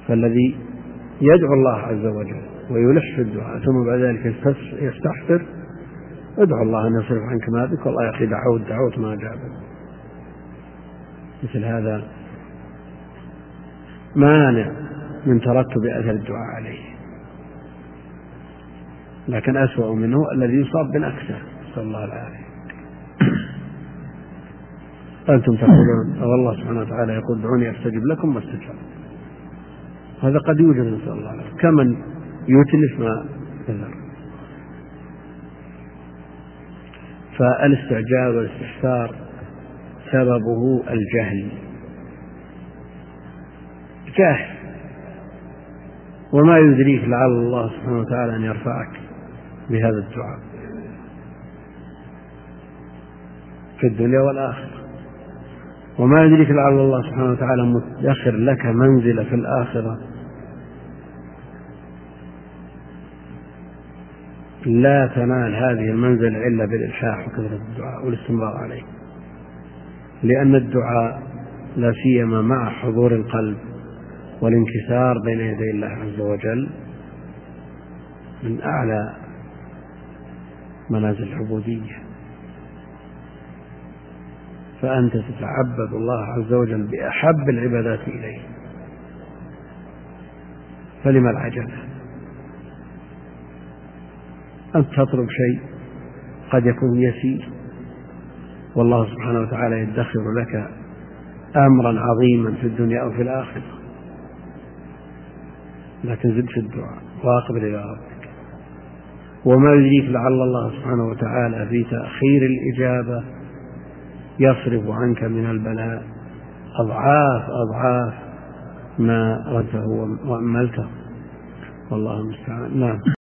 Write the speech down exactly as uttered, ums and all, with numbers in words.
فالذي يدعو الله عز وجل ويلح في الدعاء ثم بعد ذلك يستحسر ادعو الله أن يصرف عنك ما بك، والله يا أخي دعوت دعوت ما جابت. مثل هذا مانع من ترتب أثر الدعاء عليه. لكن أسوأ منه الذي يصاب بنكسة، نسأل الله العافية. أنتم تقولون والله سبحانه وتعالى يقول ادعوني أستجب لكم ما استجاب، هذا قد يوجد، نسأل الله العافية، كمن يتلف ما ذكر. فالاستعجال والاستحسار سببه الجهل، جاهل، وما يدريك لعل الله سبحانه وتعالى أن يرفعك بهذا الدعاء في الدنيا والآخرة، وما يدريك لعل الله سبحانه وتعالى مدخر لك منزلة في الآخرة لا تنال هذه المنزلة إلا بالإلحاح وكثرة الدعاء والاستمرار عليه. لأن الدعاء لا سيما مع حضور القلب والانكسار بين يدي الله عز وجل من أعلى منازل العبودية. فأنت تتعبد الله عز وجل بأحب العبادات إليه، فلما العجلة؟ أنت تطلب شيء قد يكون يسير، والله سبحانه وتعالى يدخر لك أمرا عظيما في الدنيا أو في الآخرة، لكن زد في الدعاء واقبل إلى ربك. وما يدريك لعل الله سبحانه وتعالى في تأخير الإجابة يصرف عنك من البلاء أضعاف أضعاف ما ردته وأملته، والله المستعان. نعم.